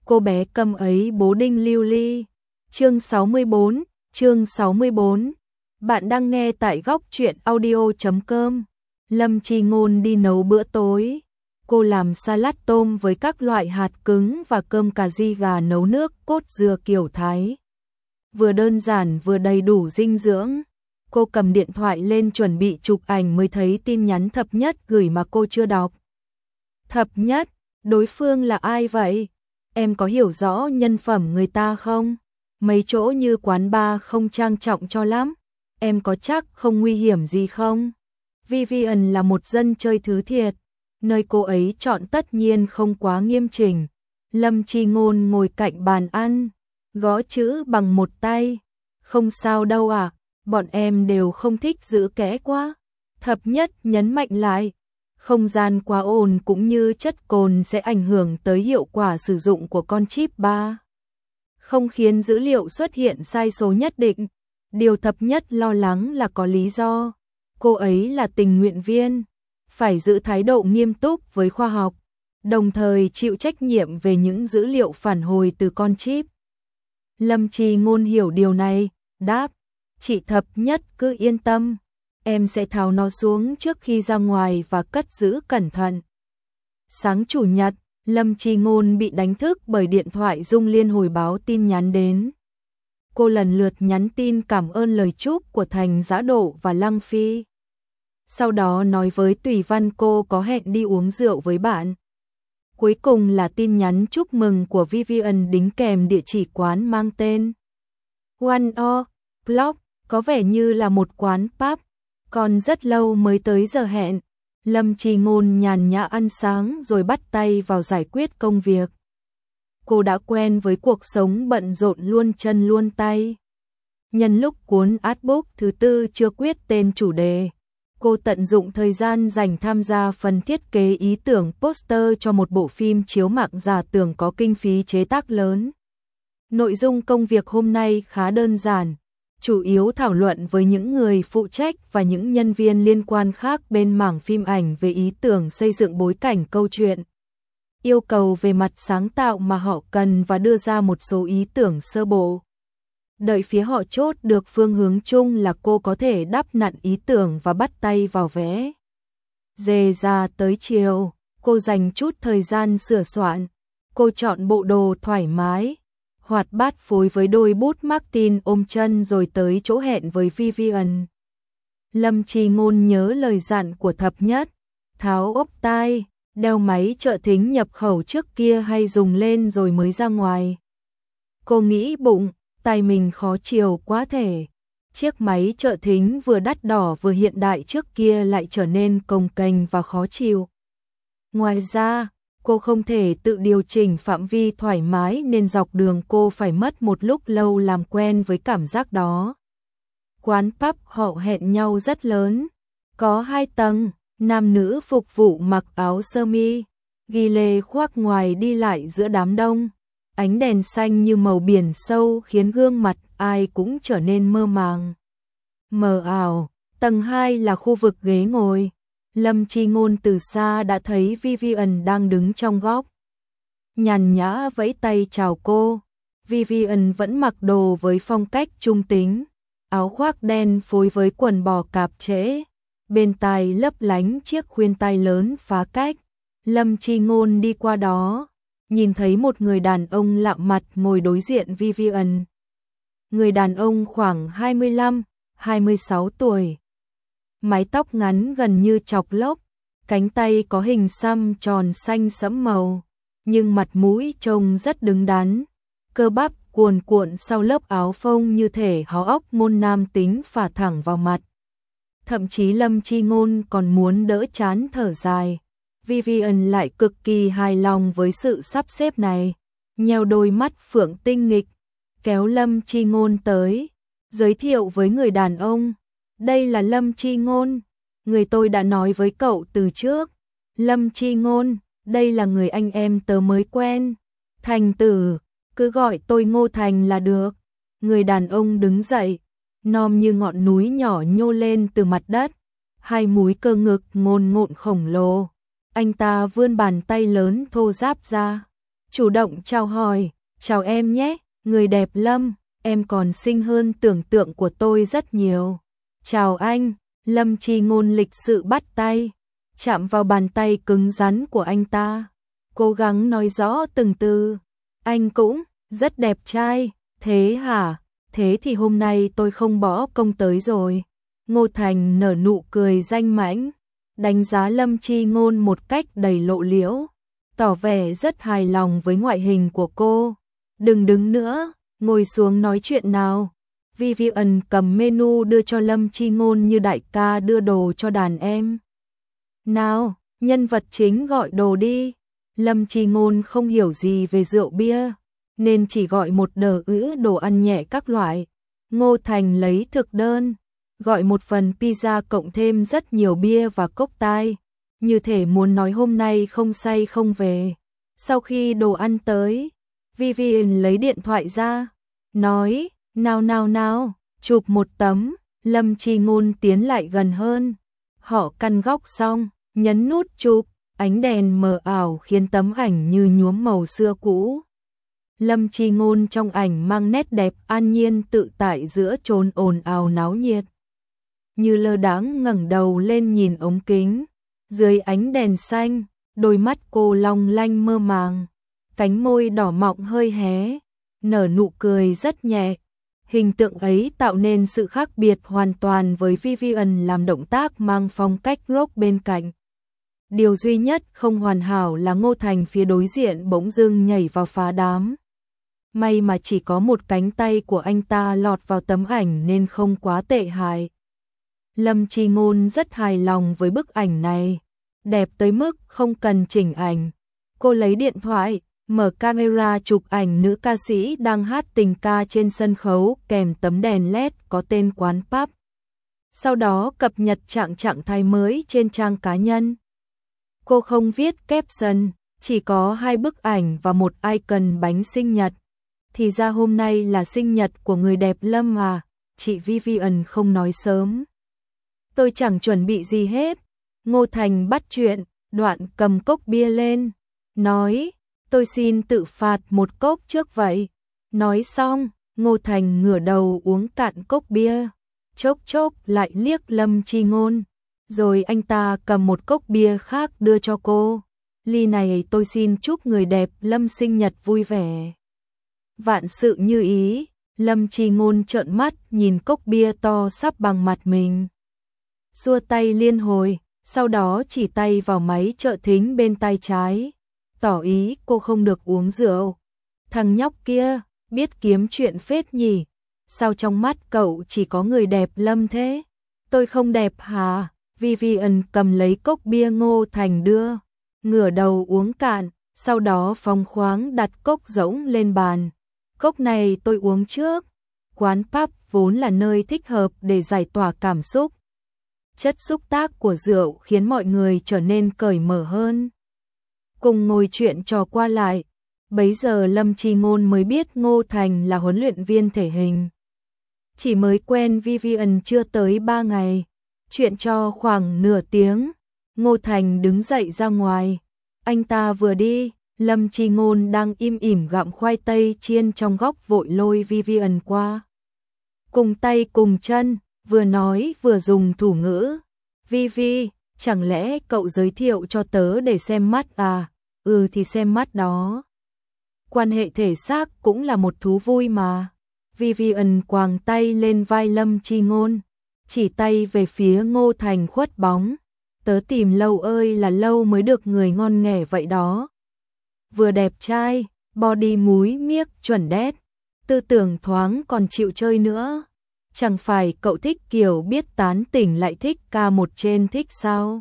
Cô bé câm ấy bố đinh lưu ly. Chương 64. Bạn đang nghe tại góc truyện audio.com. Lâm Chi Ngôn đi nấu bữa tối. Cô làm salad tôm với các loại hạt cứng và cơm cà ri gà nấu nước cốt dừa kiểu Thái. Vừa đơn giản vừa đầy đủ dinh dưỡng. Cô cầm điện thoại lên chuẩn bị chụp ảnh mới thấy tin nhắn Thập Nhất gửi mà cô chưa đọc. Thập Nhất, đối phương là ai vậy? Em có hiểu rõ nhân phẩm người ta không? Mấy chỗ như quán bar không trang trọng cho lắm. Em có chắc không nguy hiểm gì không? Vivian là một dân chơi thứ thiệt. Nơi cô ấy chọn tất nhiên không quá nghiêm chỉnh. Lâm Chi Ngôn ngồi cạnh bàn ăn, gõ chữ bằng một tay. Không sao đâu à, bọn em đều không thích giữ kẽ quá. Thập Nhất nhấn mạnh lại. Không gian quá ồn cũng như chất cồn sẽ ảnh hưởng tới hiệu quả sử dụng của con chip 3. Không khiến dữ liệu xuất hiện sai số nhất định. Điều Thập Nhất lo lắng là có lý do. Cô ấy là tình nguyện viên, phải giữ thái độ nghiêm túc với khoa học, đồng thời chịu trách nhiệm về những dữ liệu phản hồi từ con chip. Lâm Chi Ngôn hiểu điều này, đáp, chị Thập Nhất cứ yên tâm. Em sẽ tháo nó xuống trước khi ra ngoài và cất giữ cẩn thận. Sáng Chủ nhật, Lâm Chi Ngôn bị đánh thức bởi điện thoại rung liên hồi báo tin nhắn đến. Cô lần lượt nhắn tin cảm ơn lời chúc của Thành Giã Độ và Lăng Phi. Sau đó nói với Tùy Văn cô có hẹn đi uống rượu với bạn. Cuối cùng là tin nhắn chúc mừng của Vivian đính kèm địa chỉ quán mang tên One O'Clock, có vẻ như là một quán pub. Còn rất lâu mới tới giờ hẹn, Lâm Chi Ngôn nhàn nhã ăn sáng rồi bắt tay vào giải quyết công việc. Cô đã quen với cuộc sống bận rộn luôn chân luôn tay. Nhân lúc cuốn artbook thứ 4 chưa quyết tên chủ đề, cô tận dụng thời gian dành tham gia phần thiết kế ý tưởng poster cho một bộ phim chiếu mạng giả tưởng có kinh phí chế tác lớn. Nội dung công việc hôm nay khá đơn giản, chủ yếu thảo luận với những người phụ trách và những nhân viên liên quan khác bên mảng phim ảnh về ý tưởng xây dựng bối cảnh câu chuyện, yêu cầu về mặt sáng tạo mà họ cần và đưa ra một số ý tưởng sơ bộ. Đợi phía họ chốt được phương hướng chung là cô có thể đắp nặn ý tưởng và bắt tay vào vẽ. Dề ra tới chiều, cô dành chút thời gian sửa soạn. Cô chọn bộ đồ thoải mái, hoạt bát phối với đôi bút Martin ôm chân rồi tới chỗ hẹn với Vivian. Lâm Chi Ngôn nhớ lời dặn của Thập Nhất, tháo ốp tai, đeo máy trợ thính nhập khẩu trước kia hay dùng lên rồi mới ra ngoài. Cô nghĩ bụng, tai mình khó chiều quá thể. Chiếc máy trợ thính vừa đắt đỏ vừa hiện đại trước kia lại trở nên cồng kềnh và khó chịu. Ngoài ra, cô không thể tự điều chỉnh phạm vi thoải mái nên dọc đường cô phải mất một lúc lâu làm quen với cảm giác đó. Quán pub họ hẹn nhau rất lớn, có 2 tầng, nam nữ phục vụ mặc áo sơ mi, ghi lê khoác ngoài đi lại giữa đám đông. Ánh đèn xanh như màu biển sâu khiến gương mặt ai cũng trở nên mơ màng, mờ ảo. Tầng 2 là khu vực ghế ngồi. Lâm Chi Ngôn từ xa đã thấy Vivian đang đứng trong góc, nhàn nhã vẫy tay chào cô. Vivian vẫn mặc đồ với phong cách trung tính, áo khoác đen phối với quần bò cạp trễ, bên tai lấp lánh chiếc khuyên tai lớn phá cách. Lâm Chi Ngôn đi qua đó, nhìn thấy một người đàn ông lạ mặt ngồi đối diện Vivian. Người đàn ông khoảng 25-26 tuổi. Mái tóc ngắn gần như chọc lốc, cánh tay có hình xăm tròn xanh sẫm màu, nhưng mặt mũi trông rất đứng đắn. Cơ bắp cuồn cuộn sau lớp áo phông như thể háo óc môn nam tính phả thẳng vào mặt. Thậm chí Lâm Chi Ngôn còn muốn đỡ chán thở dài. Vivian lại cực kỳ hài lòng với sự sắp xếp này, nheo đôi mắt phượng tinh nghịch, kéo Lâm Chi Ngôn tới, giới thiệu với người đàn ông. Đây là Lâm Chi Ngôn, người tôi đã nói với cậu từ trước. Lâm Chi Ngôn, đây là người anh em tớ mới quen. Thành tử, cứ gọi tôi Ngô Thành là được. Người đàn ông đứng dậy, nom như ngọn núi nhỏ nhô lên từ mặt đất, 2 múi cơ ngực ngồn ngộn khổng lồ. Anh ta vươn bàn tay lớn thô ráp ra, chủ động chào hỏi, chào em nhé, người đẹp Lâm, em còn xinh hơn tưởng tượng của tôi rất nhiều. Chào anh, Lâm Chi Ngôn lịch sự bắt tay, chạm vào bàn tay cứng rắn của anh ta, cố gắng nói rõ từng từ. Anh cũng rất đẹp trai, thế hả? Thế thì hôm nay tôi không bỏ công tới rồi. Ngô Thành nở nụ cười danh mãnh, đánh giá Lâm Chi Ngôn một cách đầy lộ liễu, tỏ vẻ rất hài lòng với ngoại hình của cô. Đừng đứng nữa, ngồi xuống nói chuyện nào. Vivian cầm menu đưa cho Lâm Chi Ngôn như đại ca đưa đồ cho đàn em. Nào, nhân vật chính gọi đồ đi. Lâm Chi Ngôn không hiểu gì về rượu bia, nên chỉ gọi một đờ đồ ăn nhẹ các loại. Ngô Thành lấy thực đơn, gọi một phần pizza cộng thêm rất nhiều bia và cocktail, như thể muốn nói hôm nay không say không về. Sau khi đồ ăn tới, Vivian lấy điện thoại ra, nói, nào, chụp một tấm. Lâm Chi Ngôn tiến lại gần hơn. Họ căn góc xong, nhấn nút chụp, ánh đèn mờ ảo khiến tấm ảnh như nhuốm màu xưa cũ. Lâm Chi Ngôn trong ảnh mang nét đẹp an nhiên tự tại giữa chốn ồn ào náo nhiệt. Như lơ đãng ngẩng đầu lên nhìn ống kính, dưới ánh đèn xanh, đôi mắt cô long lanh mơ màng, cánh môi đỏ mọng hơi hé, nở nụ cười rất nhẹ. Hình tượng ấy tạo nên sự khác biệt hoàn toàn với Vivian làm động tác mang phong cách rock bên cạnh. Điều duy nhất không hoàn hảo là Ngô Thành phía đối diện bỗng dưng nhảy vào phá đám. May mà chỉ có một cánh tay của anh ta lọt vào tấm ảnh nên không quá tệ hại. Lâm Chi Ngôn rất hài lòng với bức ảnh này, đẹp tới mức không cần chỉnh ảnh. Cô lấy điện thoại, mở camera chụp ảnh nữ ca sĩ đang hát tình ca trên sân khấu kèm tấm đèn LED có tên quán pub. Sau đó cập nhật trạng thái mới trên trang cá nhân. Cô không viết caption, chỉ có 2 bức ảnh và một icon bánh sinh nhật. Thì ra hôm nay là sinh nhật của người đẹp Lâm à, chị Vivian không nói sớm. Tôi chẳng chuẩn bị gì hết. Ngô Thành bắt chuyện, đoạn cầm cốc bia lên, nói, tôi xin tự phạt một cốc trước vậy. Nói xong, Ngô Thành ngửa đầu uống cạn cốc bia, chốc lại liếc Lâm Chi Ngôn. Rồi anh ta cầm một cốc bia khác đưa cho cô. Ly này tôi xin chúc người đẹp Lâm sinh nhật vui vẻ. Vạn sự như ý. Lâm Chi Ngôn trợn mắt nhìn cốc bia to sắp bằng mặt mình, xua tay liên hồi, sau đó chỉ tay vào máy trợ thính bên tay trái, tỏ ý cô không được uống rượu. Thằng nhóc kia, biết kiếm chuyện phết nhỉ, sao trong mắt cậu chỉ có người đẹp Lâm thế? Tôi không đẹp hả? Vivian cầm lấy cốc bia Ngô Thành đưa, ngửa đầu uống cạn, sau đó phóng khoáng đặt cốc rỗng lên bàn. Cốc này tôi uống trước. Quán pub vốn là nơi thích hợp để giải tỏa cảm xúc. Chất xúc tác của rượu khiến mọi người trở nên cởi mở hơn, cùng ngồi chuyện trò qua lại. Bấy giờ Lâm Chi Ngôn mới biết Ngô Thành là huấn luyện viên thể hình. Chỉ mới quen Vivian chưa tới 3 ngày. Chuyện cho khoảng nửa tiếng, Ngô Thành đứng dậy ra ngoài. Anh ta vừa đi, Lâm Chi Ngôn đang im ỉm gặm khoai tây chiên trong góc vội lôi Vivian qua. Cùng tay cùng chân, vừa nói vừa dùng thủ ngữ. Vivi, chẳng lẽ cậu giới thiệu cho tớ để xem mắt à? Ừ thì xem mắt đó. Quan hệ thể xác cũng là một thú vui mà. Vivian quàng tay lên vai Lâm Chi Ngôn, chỉ tay về phía Ngô Thành khuất bóng. Tớ tìm lâu ơi là lâu mới được người ngon nghẻ vậy đó. Vừa đẹp trai, body múi miếc chuẩn đét, tư tưởng thoáng còn chịu chơi nữa. Chẳng phải cậu thích kiểu biết tán tỉnh lại thích K1 trên thích sao?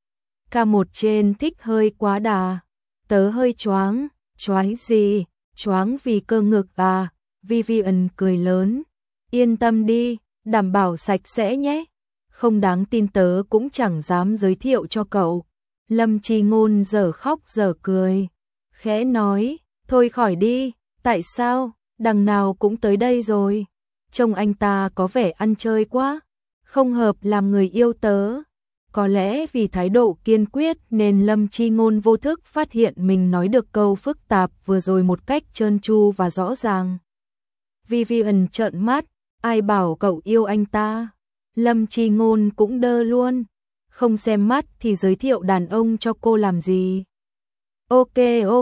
K1 trên thích hơi quá đà. Tớ hơi choáng. Choáng gì? Choáng vì cơ ngực à? Vivian cười lớn. Yên tâm đi, đảm bảo sạch sẽ nhé. Không đáng tin tớ cũng chẳng dám giới thiệu cho cậu. Lâm Chi Ngôn giờ khóc giờ cười, khẽ nói, thôi khỏi đi. Tại sao? Đằng nào cũng tới đây rồi. Trông anh ta có vẻ ăn chơi quá, không hợp làm người yêu tớ. Có lẽ vì thái độ kiên quyết nên Lâm Chi Ngôn vô thức phát hiện mình nói được câu phức tạp vừa rồi một cách trơn tru và rõ ràng. Vivian trợn mắt, ai bảo cậu yêu anh ta? Lâm Chi Ngôn cũng đơ luôn, không xem mắt thì giới thiệu đàn ông cho cô làm gì? Ok,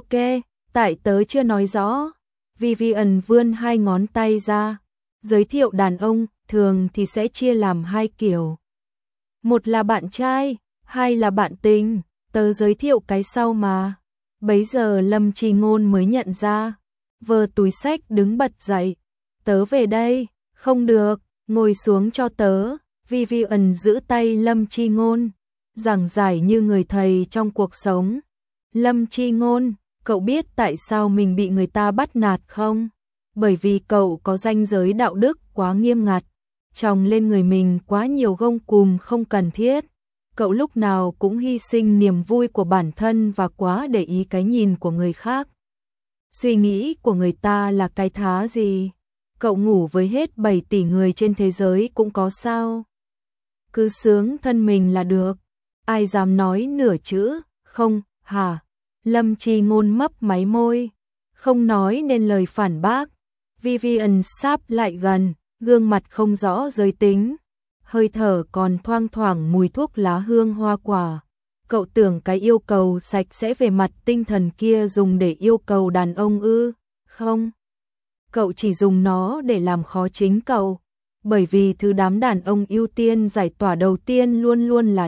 tại tớ chưa nói rõ. Vivian vươn 2 ngón tay ra, giới thiệu đàn ông thường thì sẽ chia làm 2 kiểu. Một là bạn trai, 2 là bạn tình, tớ giới thiệu cái sau mà. Bấy giờ Lâm Chi Ngôn mới nhận ra, vơ túi xách đứng bật dậy. Tớ về đây, không được, ngồi xuống cho tớ. Vivian giữ tay Lâm Chi Ngôn, giảng giải như người thầy trong cuộc sống. Lâm Chi Ngôn, cậu biết tại sao mình bị người ta bắt nạt không? Bởi vì cậu có ranh giới đạo đức quá nghiêm ngặt, chồng lên người mình quá nhiều gông cùm không cần thiết. Cậu lúc nào cũng hy sinh niềm vui của bản thân và quá để ý cái nhìn của người khác. Suy nghĩ của người ta là cái thá gì? Cậu ngủ với hết 7 tỷ người trên thế giới cũng có sao? Cứ sướng thân mình là được. Ai dám nói nửa chữ, không, hả? Lâm Chi Ngôn mấp máy môi, không nói nên lời phản bác. Vivian sáp lại gần, gương mặt không rõ giới tính, hơi thở còn thoang thoảng mùi thuốc lá hương hoa quả. Cậu tưởng cái yêu cầu sạch sẽ về mặt tinh thần kia dùng để yêu cầu đàn ông ư? Không. Cậu chỉ dùng nó để làm khó chính cậu, bởi vì thứ đám đàn ông ưu tiên giải tỏa đầu tiên luôn luôn là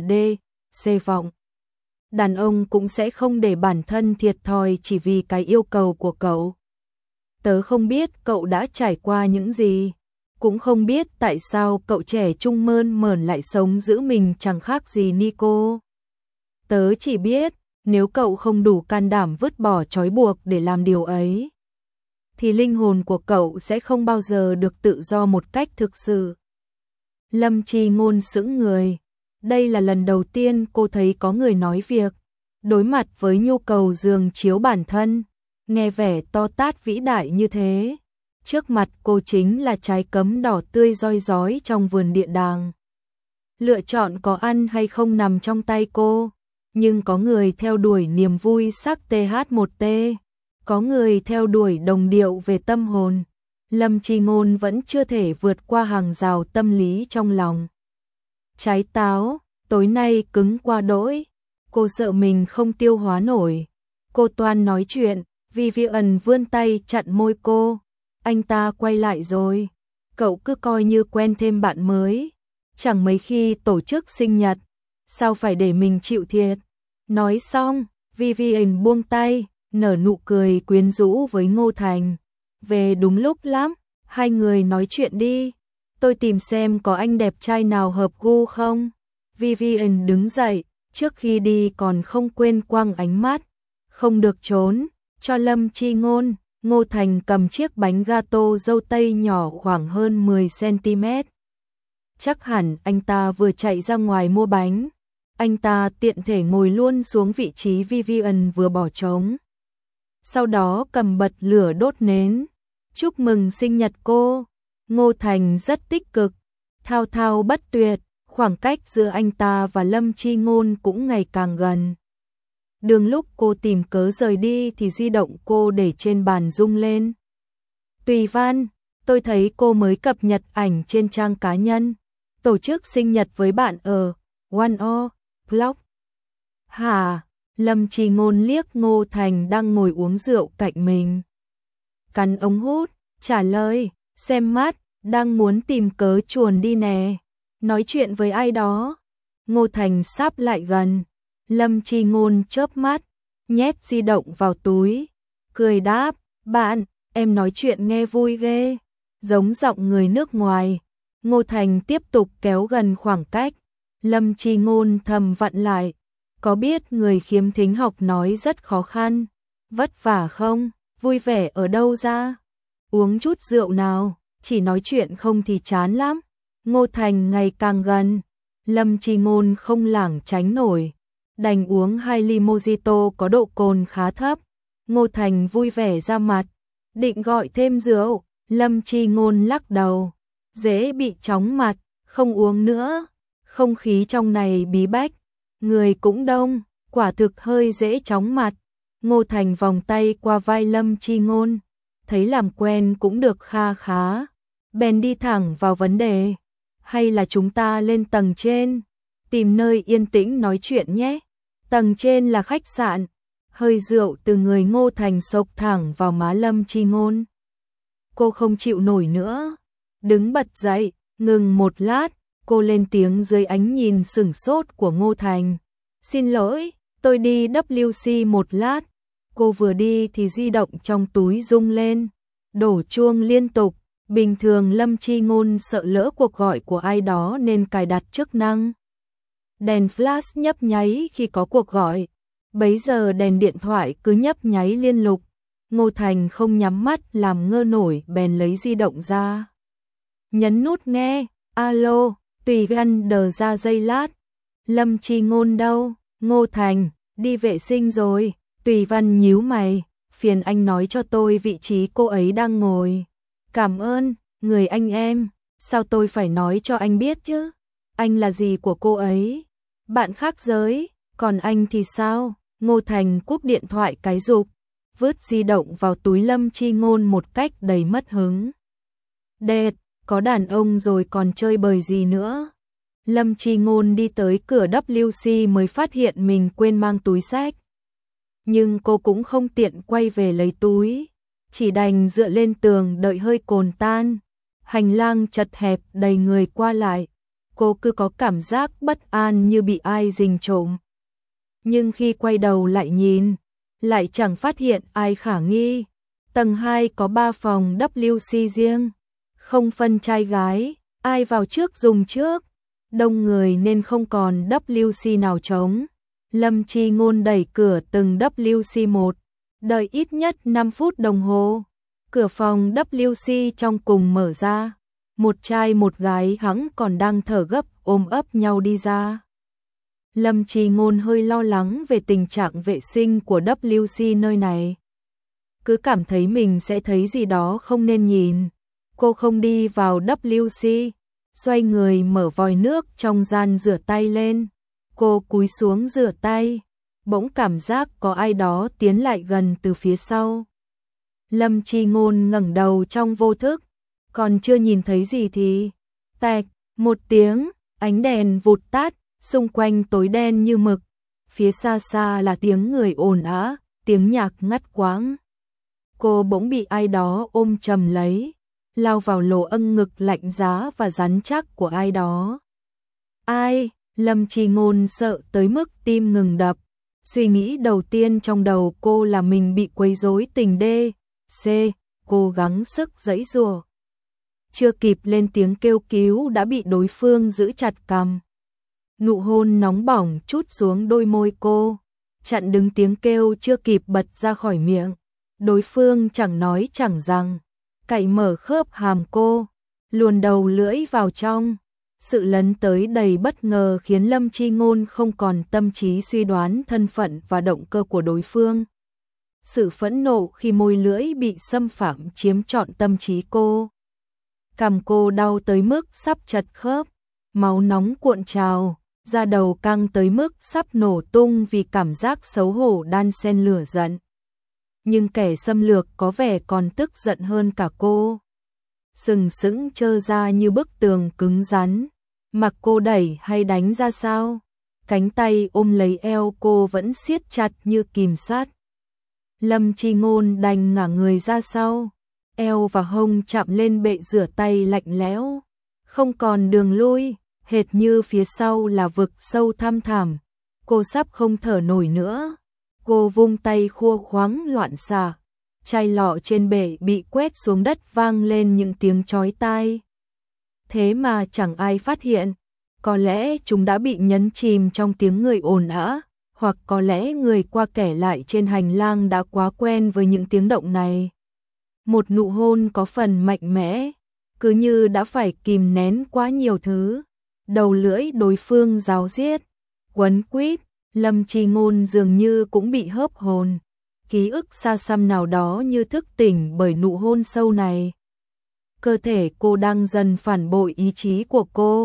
C vọng. Đàn ông cũng sẽ không để bản thân thiệt thòi chỉ vì cái yêu cầu của cậu. Tớ không biết cậu đã trải qua những gì, cũng không biết tại sao cậu trẻ trung mơn mởn lại sống giữ mình chẳng khác gì Nico. Tớ chỉ biết, nếu cậu không đủ can đảm vứt bỏ trói buộc để làm điều ấy, thì linh hồn của cậu sẽ không bao giờ được tự do một cách thực sự. Lâm Chi Ngôn sững người. Đây là lần đầu tiên cô thấy có người nói việc, đối mặt với nhu cầu giường chiếu bản thân, nghe vẻ to tát vĩ đại như thế. Trước mặt cô chính là trái cấm đỏ tươi roi rói trong vườn địa đàng. Lựa chọn có ăn hay không nằm trong tay cô, nhưng có người theo đuổi niềm vui sắc TH1T, có người theo đuổi đồng điệu về tâm hồn. Lâm Chi Ngôn vẫn chưa thể vượt qua hàng rào tâm lý trong lòng. Trái táo, tối nay cứng qua đỗi, cô sợ mình không tiêu hóa nổi. Cô toan nói chuyện, Vivian vươn tay chặn môi cô. Anh ta quay lại rồi, cậu cứ coi như quen thêm bạn mới. Chẳng mấy khi tổ chức sinh nhật, sao phải để mình chịu thiệt. Nói xong, Vivian buông tay, nở nụ cười quyến rũ với Ngô Thành. Về đúng lúc lắm, hai người nói chuyện đi. Tôi tìm xem có anh đẹp trai nào hợp gu không. Vivian đứng dậy, trước khi đi còn không quên quăng ánh mắt. Không được trốn, cho Lâm Chi Ngôn. Ngô Thành cầm chiếc bánh gato dâu tây nhỏ khoảng hơn 10cm. Chắc hẳn anh ta vừa chạy ra ngoài mua bánh. Anh ta tiện thể ngồi luôn xuống vị trí Vivian vừa bỏ trống. Sau đó cầm bật lửa đốt nến. Chúc mừng sinh nhật cô. Ngô Thành rất tích cực, thao thao bất tuyệt, khoảng cách giữa anh ta và Lâm Chi Ngôn cũng ngày càng gần. Đường lúc cô tìm cớ rời đi thì di động cô để trên bàn rung lên. Tùy Văn, tôi thấy cô mới cập nhật ảnh trên trang cá nhân, tổ chức sinh nhật với bạn ở One O Blog. Hả? Lâm Chi Ngôn liếc Ngô Thành đang ngồi uống rượu cạnh mình. Cắn ống hút, trả lời, xem mắt, đang muốn tìm cớ chuồn đi nè. Nói chuyện với ai đó. Ngô Thành sắp lại gần. Lâm Chi Ngôn chớp mắt, nhét di động vào túi, cười đáp, bạn, em nói chuyện nghe vui ghê, giống giọng người nước ngoài. Ngô Thành tiếp tục kéo gần khoảng cách. Lâm Chi Ngôn thầm vặn lại, có biết người khiếm thính học nói rất khó khăn, vất vả không, vui vẻ ở đâu ra, uống chút rượu nào, chỉ nói chuyện không thì chán lắm. Ngô Thành ngày càng gần, Lâm Chi Ngôn không lảng tránh nổi, đành uống 2 ly mojito có độ cồn khá thấp. Ngô Thành vui vẻ ra mặt, định gọi thêm rượu, Lâm Chi Ngôn lắc đầu, dễ bị chóng mặt, không uống nữa. Không khí trong này bí bách, người cũng đông, quả thực hơi dễ chóng mặt. Ngô Thành vòng tay qua vai Lâm Chi Ngôn, thấy làm quen cũng được kha khá, bèn đi thẳng vào vấn đề. Hay là chúng ta lên tầng trên, tìm nơi yên tĩnh nói chuyện nhé. Tầng trên là khách sạn. Hơi rượu từ người Ngô Thành xộc thẳng vào má Lâm Chi Ngôn. Cô không chịu nổi nữa, đứng bật dậy, ngừng một lát, cô lên tiếng dưới ánh nhìn sửng sốt của Ngô Thành. Xin lỗi, tôi đi WC một lát. Cô vừa đi thì di động trong túi rung lên, đổ chuông liên tục. Bình thường Lâm Chi Ngôn sợ lỡ cuộc gọi của ai đó nên cài đặt chức năng đèn flash nhấp nháy khi có cuộc gọi. Bấy giờ đèn điện thoại cứ nhấp nháy liên lục. Ngô Thành không nhắm mắt làm ngơ nổi bèn lấy di động ra. Nhấn nút nghe, alo, Tùy Văn đờ ra giây lát. Lâm Chi Ngôn đâu? Ngô Thành, đi vệ sinh rồi. Tùy Văn nhíu mày, phiền anh nói cho tôi vị trí cô ấy đang ngồi. Cảm ơn, người anh em, sao tôi phải nói cho anh biết chứ? Anh là gì của cô ấy? Bạn khác giới, còn anh thì sao? Ngô Thành cúp điện thoại cái rụp, vứt di động vào túi Lâm Chi Ngôn một cách đầy mất hứng. Đệt, có đàn ông rồi còn chơi bời gì nữa? Lâm Chi Ngôn đi tới cửa WC mới phát hiện mình quên mang túi xách. Nhưng cô cũng không tiện quay về lấy túi, chỉ đành dựa lên tường đợi hơi cồn tan. Hành lang chật hẹp đầy người qua lại, cô cứ có cảm giác bất an như bị ai rình trộm. Nhưng khi quay đầu lại nhìn, lại chẳng phát hiện ai khả nghi. Tầng 2 có 3 phòng WC riêng, không phân trai gái, ai vào trước dùng trước. Đông người nên không còn WC nào trống. Lâm Chi Ngôn đẩy cửa từng WC một, đợi ít nhất 5 phút đồng hồ. Cửa phòng WC trong cùng mở ra, một trai một gái hẵng còn đang thở gấp ôm ấp nhau đi ra. Lâm Chi Ngôn hơi lo lắng về tình trạng vệ sinh của WC nơi này. Cứ cảm thấy mình sẽ thấy gì đó không nên nhìn. Cô không đi vào WC, xoay người mở vòi nước trong gian rửa tay lên. Cô cúi xuống rửa tay, bỗng cảm giác có ai đó tiến lại gần từ phía sau. Lâm Chi Ngôn ngẩng đầu trong vô thức, còn chưa nhìn thấy gì thì tẹt một tiếng, ánh đèn vụt tắt, xung quanh tối đen như mực. Phía xa xa là tiếng người ồn ào, tiếng nhạc ngắt quãng. Cô bỗng bị ai đó ôm chầm lấy, lao vào lỗ âng ngực lạnh giá và rắn chắc của ai đó. Ai? Lâm Chi Ngôn sợ tới mức tim ngừng đập. Suy nghĩ đầu tiên trong đầu cô là mình bị quấy rối tình đê. Cô gắng sức giãy giụa. Chưa kịp lên tiếng kêu cứu đã bị đối phương giữ chặt cằm. Nụ hôn nóng bỏng trút xuống đôi môi cô, chặn đứng tiếng kêu chưa kịp bật ra khỏi miệng. Đối phương chẳng nói chẳng rằng, cạy mở khớp hàm cô, luồn đầu lưỡi vào trong. Sự lấn tới đầy bất ngờ khiến Lâm Chi Ngôn không còn tâm trí suy đoán thân phận và động cơ của đối phương. Sự phẫn nộ khi môi lưỡi bị xâm phạm chiếm trọn tâm trí cô. Cằm cô đau tới mức sắp chật khớp, máu nóng cuộn trào, da đầu căng tới mức sắp nổ tung vì cảm giác xấu hổ đan xen lửa giận. Nhưng kẻ xâm lược có vẻ còn tức giận hơn cả cô. Sừng sững trơ ra như bức tường cứng rắn, mặc cô đẩy hay đánh ra sao, cánh tay ôm lấy eo cô vẫn siết chặt như kìm sát. Lâm Chi Ngôn đành ngả người ra sau, eo và hông chạm lên bệ rửa tay lạnh lẽo, không còn đường lui, hệt như phía sau là vực sâu thăm thẳm. Cô sắp không thở nổi nữa. Cô vung tay khua khoáng loạn xạ, chai lọ trên bệ bị quét xuống đất vang lên những tiếng chói tai. Thế mà chẳng ai phát hiện, có lẽ chúng đã bị nhấn chìm trong tiếng người ồn ào, hoặc có lẽ người qua kẻ lại trên hành lang đã quá quen với những tiếng động này. Một nụ hôn có phần mạnh mẽ, cứ như đã phải kìm nén quá nhiều thứ. Đầu lưỡi đối phương ráo riết, quấn quýt, Lâm Chi Ngôn dường như cũng bị hớp hồn. Ký ức xa xăm nào đó như thức tỉnh bởi nụ hôn sâu này. Cơ thể cô đang dần phản bội ý chí của cô.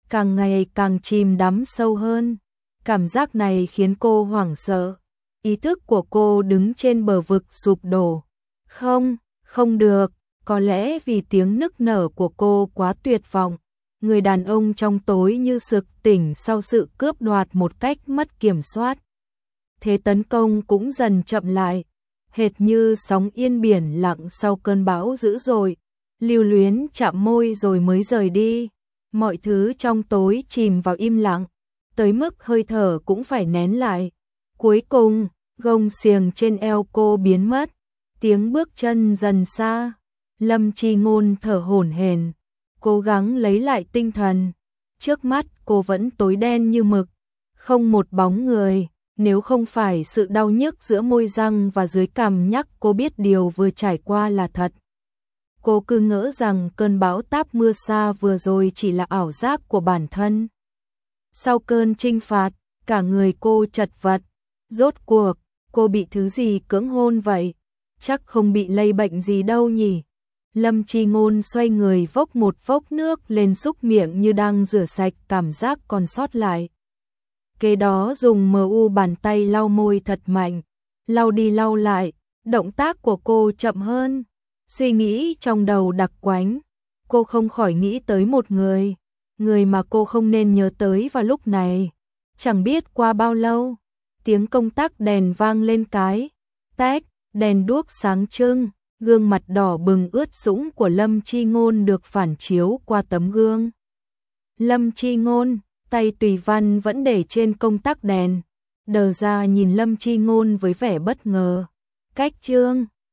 càng ngày càng chìm đắm sâu hơn. Cảm giác này khiến cô hoảng sợ. Ý thức của cô đứng trên bờ vực sụp đổ. Không, không được, có lẽ vì tiếng nức nở của cô quá tuyệt vọng. Người đàn ông trong tối như sực tỉnh sau sự cướp đoạt một cách mất kiểm soát. Thế tấn công cũng dần chậm lại, hệt như sóng yên biển lặng sau cơn bão dữ dội, lưu luyến chạm môi rồi mới rời đi. Mọi thứ trong tối chìm vào im lặng, tới mức hơi thở cũng phải nén lại. Cuối cùng, gông xiềng trên eo cô biến mất, tiếng bước chân dần xa. Lâm Chi Ngôn thở hổn hển, cố gắng lấy lại tinh thần. Trước mắt cô vẫn tối đen như mực, không một bóng người. Nếu không phải sự đau nhức giữa môi răng và dưới cằm nhắc cô biết điều vừa trải qua là thật, cô cứ ngỡ rằng cơn bão táp mưa xa vừa rồi chỉ là ảo giác của bản thân. Sau cơn chinh phạt, cả người cô chật vật. Rốt cuộc, cô bị thứ gì cưỡng hôn vậy? Chắc không bị lây bệnh gì đâu nhỉ? Lâm Chi Ngôn xoay người vốc một vốc nước lên súc miệng như đang rửa sạch cảm giác còn sót lại. Kế đó dùng bàn tay lau môi thật mạnh, lau đi lau lại, động tác của cô chậm hơn. Suy nghĩ trong đầu đặc quánh, cô không khỏi nghĩ tới một người, người mà cô không nên nhớ tới vào lúc này. Chẳng biết qua bao lâu, tiếng công tắc đèn vang lên cái tách, đèn đuốc sáng trưng, gương mặt đỏ bừng ướt sũng của Lâm Chi Ngôn được phản chiếu qua tấm gương. Lâm Chi Ngôn, tay tùy văn vẫn để trên công tắc đèn, đờ ra nhìn Lâm Chi Ngôn với vẻ bất ngờ. Cách chương